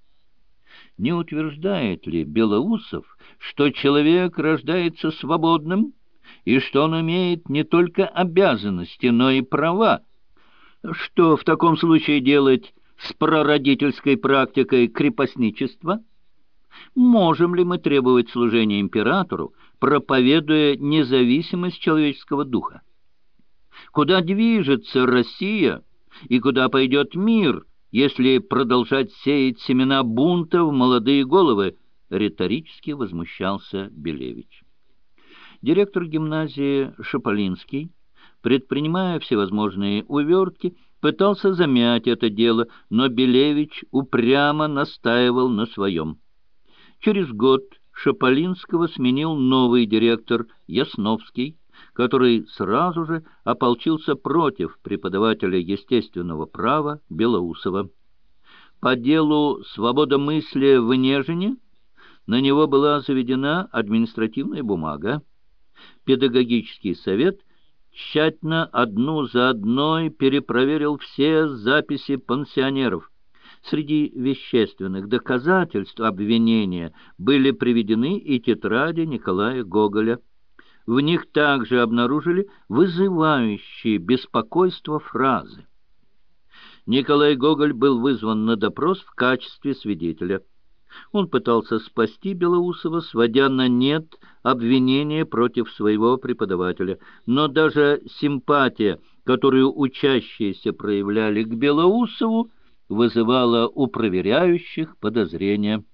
Не утверждает ли Белоусов, что человек рождается свободным, и что он имеет не только обязанности, но и права? Что в таком случае делать с прародительской практикой крепостничества? Можем ли мы требовать служения императору, проповедуя независимость человеческого духа? Куда движется Россия и куда пойдет мир, если продолжать сеять семена бунта в молодые головы? Риторически возмущался Белевич. Директор гимназии Шаполинский, предпринимая всевозможные увертки, пытался замять это дело, но Белевич упрямо настаивал на своем. Через год Шаполинского сменил новый директор Ясновский, который сразу же ополчился против преподавателя естественного права Белоусова. По делу свободомыслия в Нежине на него была заведена административная бумага. Педагогический совет тщательно одну за одной перепроверил все записи пансионеров. Среди вещественных доказательств обвинения были приведены и тетради Николая Гоголя. В них также обнаружили вызывающие беспокойство фразы. Николай Гоголь был вызван на допрос в качестве свидетеля. Он пытался спасти Белоусова, сводя на нет обвинения против своего преподавателя. Но даже симпатия, которую учащиеся проявляли к Белоусову, вызывала у проверяющих подозрения.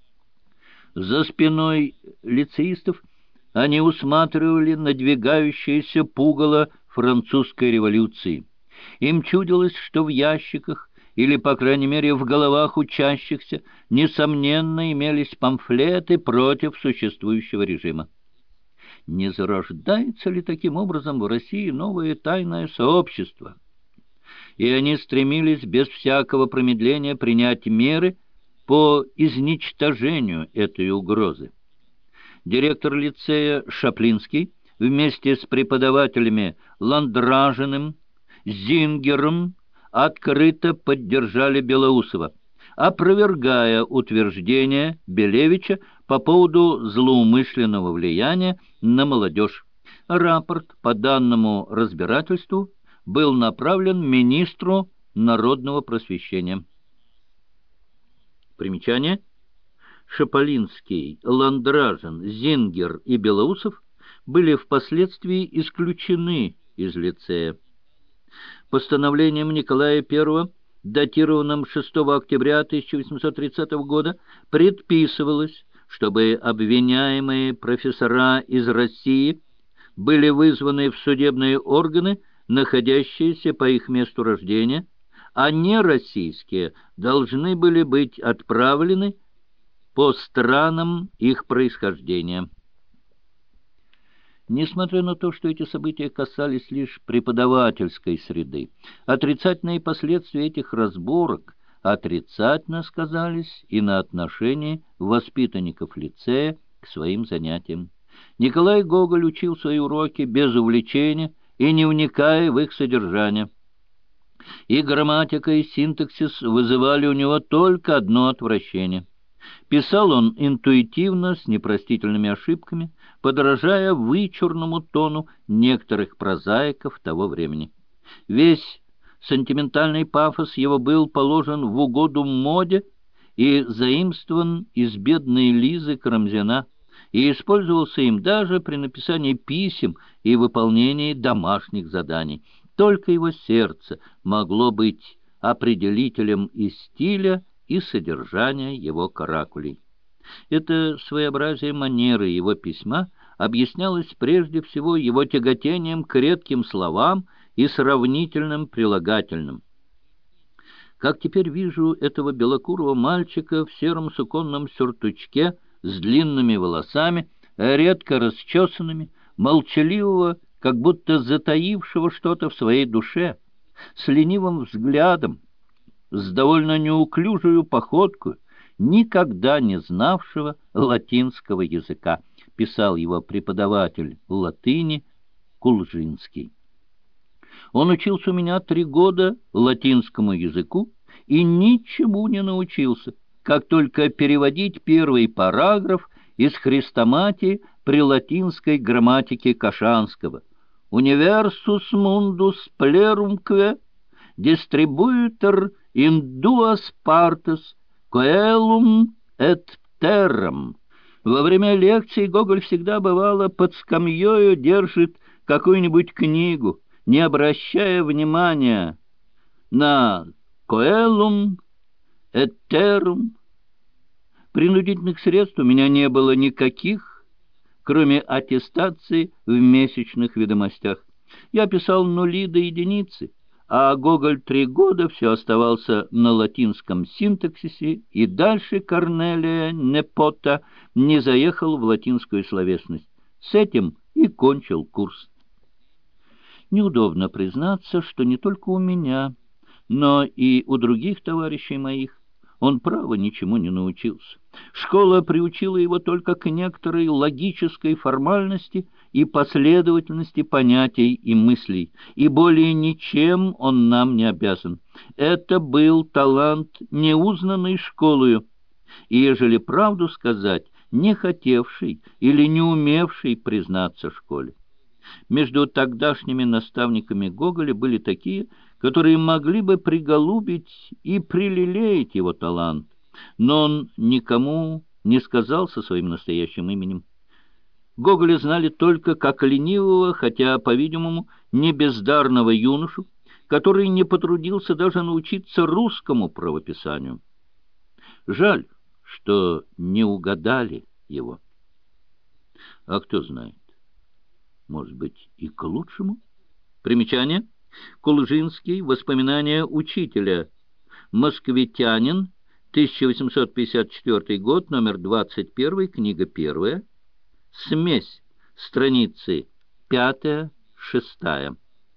За спиной лицеистов они усматривали надвигающееся пугало французской революции. Им чудилось, что в ящиках, или, по крайней мере, в головах учащихся, несомненно, имелись памфлеты против существующего режима. Не зарождается ли таким образом в России новое тайное сообщество? И они стремились без всякого промедления принять меры по изничтожению этой угрозы. Директор лицея Шаплинский вместе с преподавателями Ландражиным, Зингером открыто поддержали Белоусова, опровергая утверждения Белевича по поводу злоумышленного влияния на молодежь. Рапорт по данному разбирательству был направлен министру народного просвещения. Примечание. Шаполинский, Ландражин, Зингер и Белоусов были впоследствии исключены из лицея. Постановлением Николая Первого, датированным шестого октября тысяча восемьсот тридцатого года, предписывалось, чтобы обвиняемые профессора из России были вызваны в судебные органы, находящиеся по их месту рождения, а нероссийские должны были быть отправлены по странам их происхождения. Несмотря на то, что эти события касались лишь преподавательской среды, отрицательные последствия этих разборок отрицательно сказались и на отношении воспитанников лицея к своим занятиям. Николай Гоголь учил свои уроки без увлечения и не вникая в их содержание. И грамматика, и синтаксис вызывали у него только одно отвращение. Писал он интуитивно, с непростительными ошибками, подражая вычурному тону некоторых прозаиков того времени. Весь сентиментальный пафос его был положен в угоду моде и заимствован из бедной Лизы Карамзина, и использовался им даже при написании писем и выполнении домашних заданий. Только его сердце могло быть определителем и стиля, и содержания его каракулей. Это своеобразие манеры его письма объяснялось прежде всего его тяготением к редким словам и сравнительным прилагательным. Как теперь вижу этого белокурого мальчика в сером суконном сюртучке с длинными волосами, редко расчесанными, молчаливого, как будто затаившего что-то в своей душе, с ленивым взглядом, с довольно неуклюжую походку, никогда не знавшего латинского языка, писал его преподаватель латыни Кулжинский. Он учился у меня три года латинскому языку и ничему не научился, как только переводить первый параграф из хрестоматии при латинской грамматике Кашанского «Universus mundus plerumque distribuiter in duas partes coelum et terram». Во время лекций Гоголь всегда, бывало, под скамьёю держит какую-нибудь книгу, не обращая внимания на coelum et terram. Принудительных средств у меня не было никаких, кроме аттестации в месячных ведомостях. Я писал нули до единицы, а Гоголь три года все оставался на латинском синтаксисе и дальше Корнелия Непота не заехал в латинскую словесность. С этим и кончил курс. Неудобно признаться, что не только у меня, но и у других товарищей моих он, право, ничему не научился. Школа приучила его только к некоторой логической формальности и последовательности понятий и мыслей, и более ничем он нам не обязан. Это был талант, неузнанный школою, и, ежели правду сказать, не хотевший или не умевший признаться школе. Между тогдашними наставниками Гоголя были такие, которые могли бы приголубить и прилелеять его талант, но он никому не сказал со своим настоящим именем. Гоголя знали только как ленивого, хотя, по-видимому, не бездарного юношу, который не потрудился даже научиться русскому правописанию. Жаль, что не угадали его. А кто знает, может быть, и к лучшему? Примечание. Кулжинский. Воспоминания учителя. Москвитянин. тысяча восемьсот пятьдесят четвёртый год. Номер двадцать один. Книга первая. Смесь. Страницы пятая, шестая.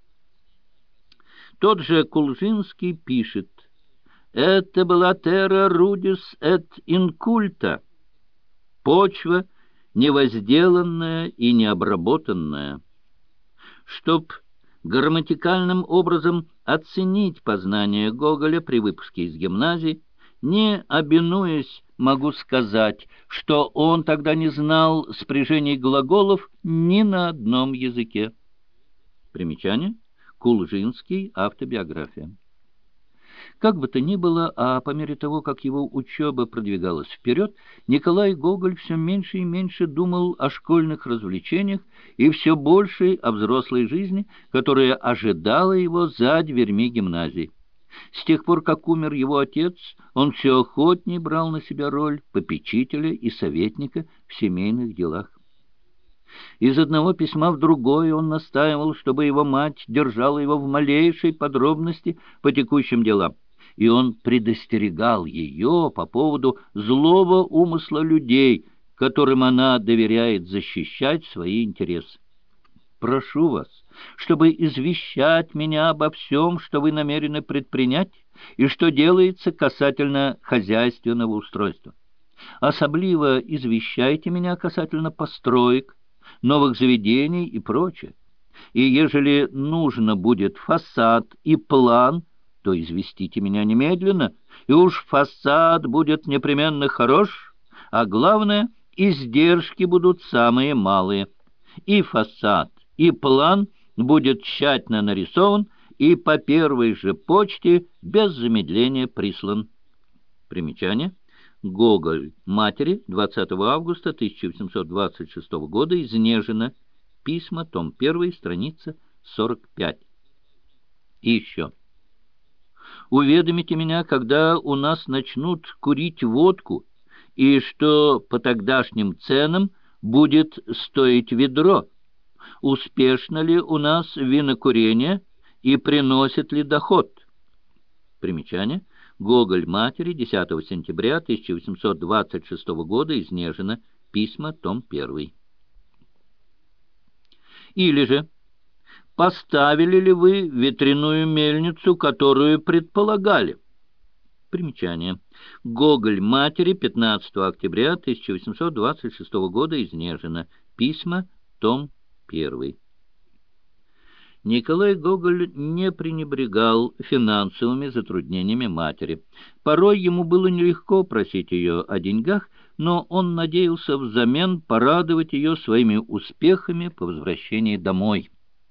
Тот же Кулжинский пишет: «Это была terra rudis et inculta, почва невозделанная и необработанная». Чтоб грамматикальным образом оценить познание Гоголя при выпуске из гимназии, не обинуясь, могу сказать, что он тогда не знал спряжений глаголов ни на одном языке. Примечание. Кулжинский. Автобиография. Как бы то ни было, а по мере того, как его учеба продвигалась вперед, Николай Гоголь все меньше и меньше думал о школьных развлечениях и все больше о взрослой жизни, которая ожидала его за дверьми гимназии. С тех пор, как умер его отец, он все охотнее брал на себя роль попечителя и советника в семейных делах. Из одного письма в другое он настаивал, чтобы его мать держала его в малейшей подробности по текущим делам, и он предостерегал ее по поводу злого умысла людей, которым она доверяет защищать свои интересы. прошу вас, чтобы извещать меня обо всем, что вы намерены предпринять и что делается касательно хозяйственного устройства. Особливо извещайте меня касательно построек, новых заведений и прочее. И ежели нужно будет фасад и план, то известите меня немедленно, и уж фасад будет непременно хорош, а главное, издержки будут самые малые. И фасад, и план будет тщательно нарисован и по первой же почте без замедления прислан. Примечание. Гоголь. Матери. двадцатого августа тысяча восемьсот двадцать шестого года. Изнежено. Письма. Том один. Страница сорок пять. И еще. Уведомите меня, когда у нас начнут курить водку, и что по тогдашним ценам будет стоить ведро. Успешно ли у нас винокурение и приносит ли доход? Примечание. Гоголь матери. десятого сентября тысяча восемьсот двадцать шестого года. Изнежено. Письма. Том один. Или же, поставили ли вы ветряную мельницу, которую предполагали? Примечание. Гоголь матери. пятнадцатого октября тысяча восемьсот двадцать шестого года. Изнежено. Письма. Том один. Николай Гоголь не пренебрегал финансовыми затруднениями матери. Порой ему было нелегко просить ее о деньгах, но он надеялся взамен порадовать ее своими успехами по возвращении домой.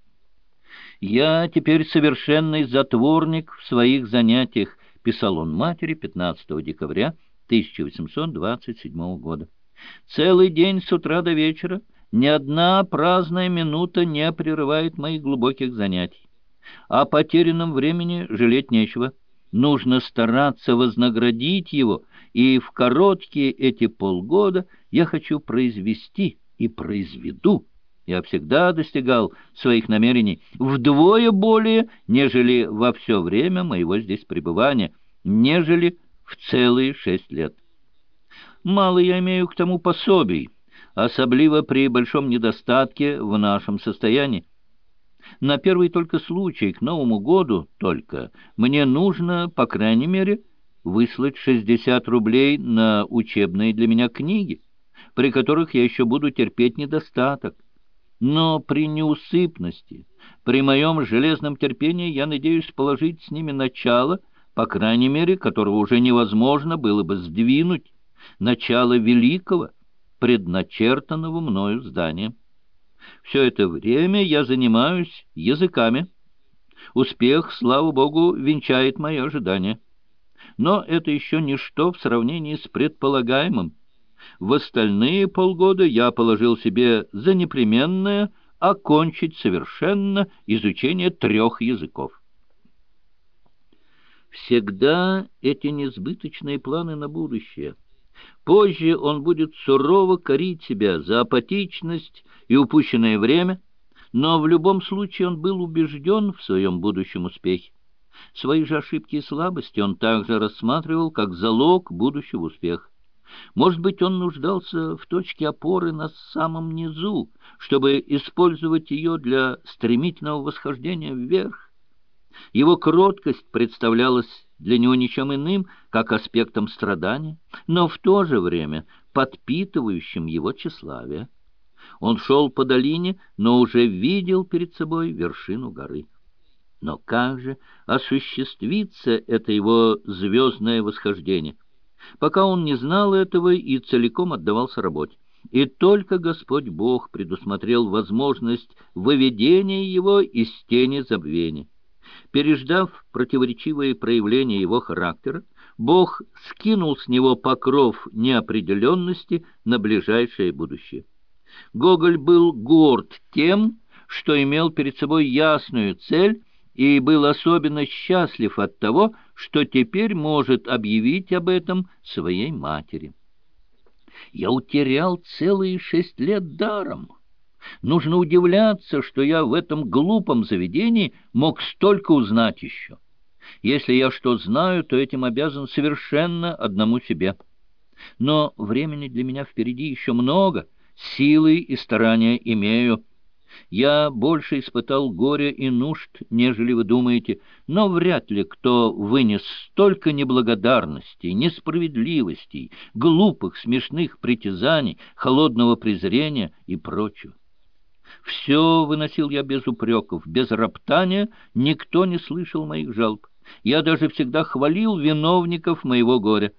«Я теперь совершенный затворник в своих занятиях», — писал он матери пятнадцатого декабря тысяча восемьсот двадцать седьмого года. «Целый день с утра до вечера ни одна праздная минута не прерывает моих глубоких занятий. О потерянном времени жалеть нечего. Нужно стараться вознаградить его, и в короткие эти полгода я хочу произвести и произведу. Я всегда достигал своих намерений вдвое более, нежели во все время моего здесь пребывания, нежели в целые шесть лет. Мало я имею к тому пособий, особливо при большом недостатке в нашем состоянии. На первый только случай, к Новому году только, мне нужно, по крайней мере, выслать шестьдесят рублей на учебные для меня книги, при которых я еще буду терпеть недостаток. Но при неусыпности, при моем железном терпении я надеюсь положить с ними начало, по крайней мере, которого уже невозможно было бы сдвинуть, начало великого, предначертанного мною здания. Все это время я занимаюсь языками. Успех, слава Богу, венчает мои ожидания. Но это еще ничто в сравнении с предполагаемым. В остальные полгода я положил себе за непременное окончить совершенно изучение трех языков. Всегда эти несбыточные планы на будущее. Позже он будет сурово корить себя за апатичность и упущенное время, но в любом случае он был убежден в своем будущем успехе. Свои же ошибки и слабости он также рассматривал как залог будущего успеха. Может быть, он нуждался в точке опоры на самом низу, чтобы использовать ее для стремительного восхождения вверх. Его кроткость представлялась для него ничем иным, как аспектом страдания, но в то же время подпитывающим его тщеславие. Он шел по долине, но уже видел перед собой вершину горы. Но как же осуществится это его звездное восхождение? Пока он не знал этого и целиком отдавался работе. И только Господь Бог предусмотрел возможность выведения его из тени забвения. Переждав противоречивые проявления его характера, Бог скинул с него покров неопределенности на ближайшее будущее. Гоголь был горд тем, что имел перед собой ясную цель, и был особенно счастлив от того, что теперь может объявить об этом своей матери. «Я утерял целые шесть лет даром. Нужно удивляться, что я в этом глупом заведении мог столько узнать еще. Если я что знаю, то этим обязан совершенно одному себе. Но времени для меня впереди еще много, силы и старания имею. Я больше испытал горя и нужд, нежели вы думаете, но вряд ли кто вынес столько неблагодарностей, несправедливостей, глупых, смешных притязаний, холодного презрения и прочего. Все выносил я без упреков, без роптания, никто не слышал моих жалоб. Я даже всегда хвалил виновников моего горя.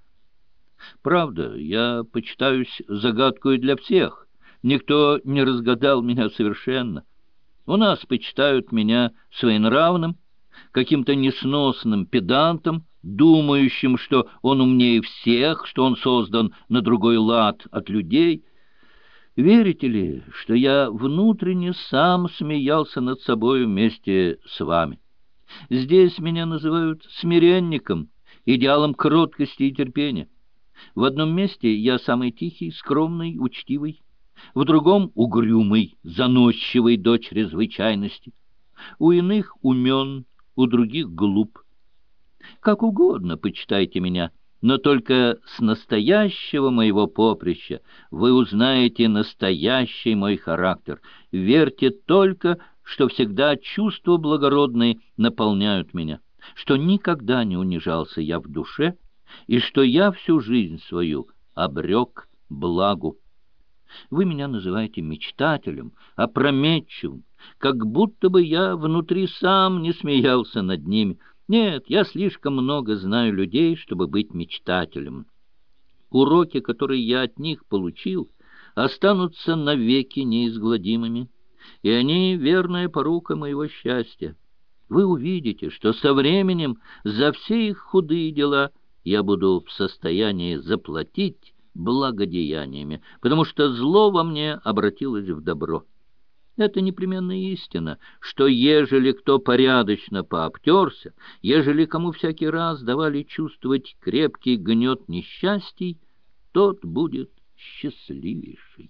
Правда, я почитаюсь загадкой для всех. Никто не разгадал меня совершенно. У нас почитают меня своенравным, каким-то несносным педантом, думающим, что он умнее всех, что он создан на другой лад от людей. Верите ли, что я внутренне сам смеялся над собой вместе с вами? Здесь меня называют смиренником, идеалом кроткости и терпения. В одном месте я самый тихий, скромный, учтивый, в другом — угрюмый, заносчивый до чрезвычайности. У иных умен, у других глуп. Как угодно почитайте меня, но только с настоящего моего поприща вы узнаете настоящий мой характер. Верьте только, что всегда чувства благородные наполняют меня, что никогда не унижался я в душе, и что я всю жизнь свою обрек благу. Вы меня называете мечтателем, опрометчивым, как будто бы я внутри сам не смеялся над ними. Нет, я слишком много знаю людей, чтобы быть мечтателем. Уроки, которые я от них получил, останутся навеки неизгладимыми, и они — верная порука моего счастья. Вы увидите, что со временем за все их худые дела я буду в состоянии заплатить благодеяниями, потому что зло во мне обратилось в добро. Это непременная истина, что ежели кто порядочно пообтерся, ежели кому всякий раз давали чувствовать крепкий гнет несчастий, тот будет счастливейший.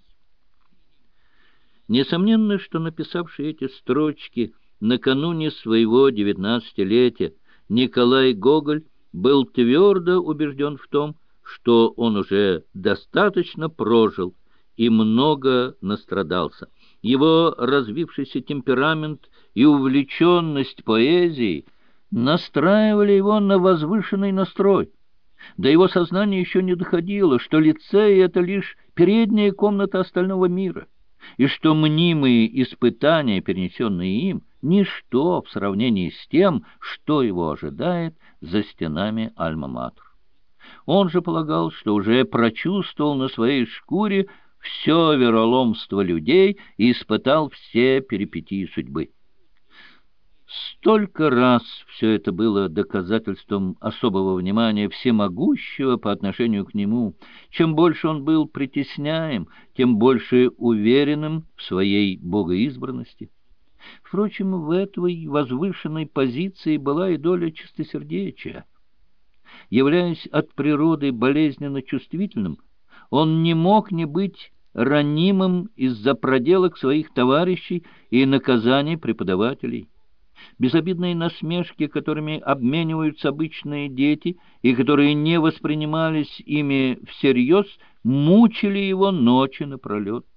Несомненно, что написавший эти строчки накануне своего девятнадцатилетия Николай Гоголь был твердо убежден в том, что он уже достаточно прожил и много настрадался. Его развившийся темперамент и увлеченность поэзией настраивали его на возвышенный настрой. До его сознания еще не доходило, что лицей — это лишь передняя комната остального мира, и что мнимые испытания, перенесенные им, ничто в сравнении с тем, что его ожидает за стенами Альма-Матер. Он же полагал, что уже прочувствовал на своей шкуре все вероломство людей и испытал все перипетии судьбы. Столько раз все это было доказательством особого внимания всемогущего по отношению к нему. Чем больше он был притесняем, тем больше уверенным в своей богоизбранности. Впрочем, в этой возвышенной позиции была и доля чистосердечия. Являясь от природы болезненно чувствительным, он не мог не быть ранимым из-за проделок своих товарищей и наказаний преподавателей. Безобидные насмешки, которыми обмениваются обычные дети и которые не воспринимались ими всерьез, мучили его ночи напролет.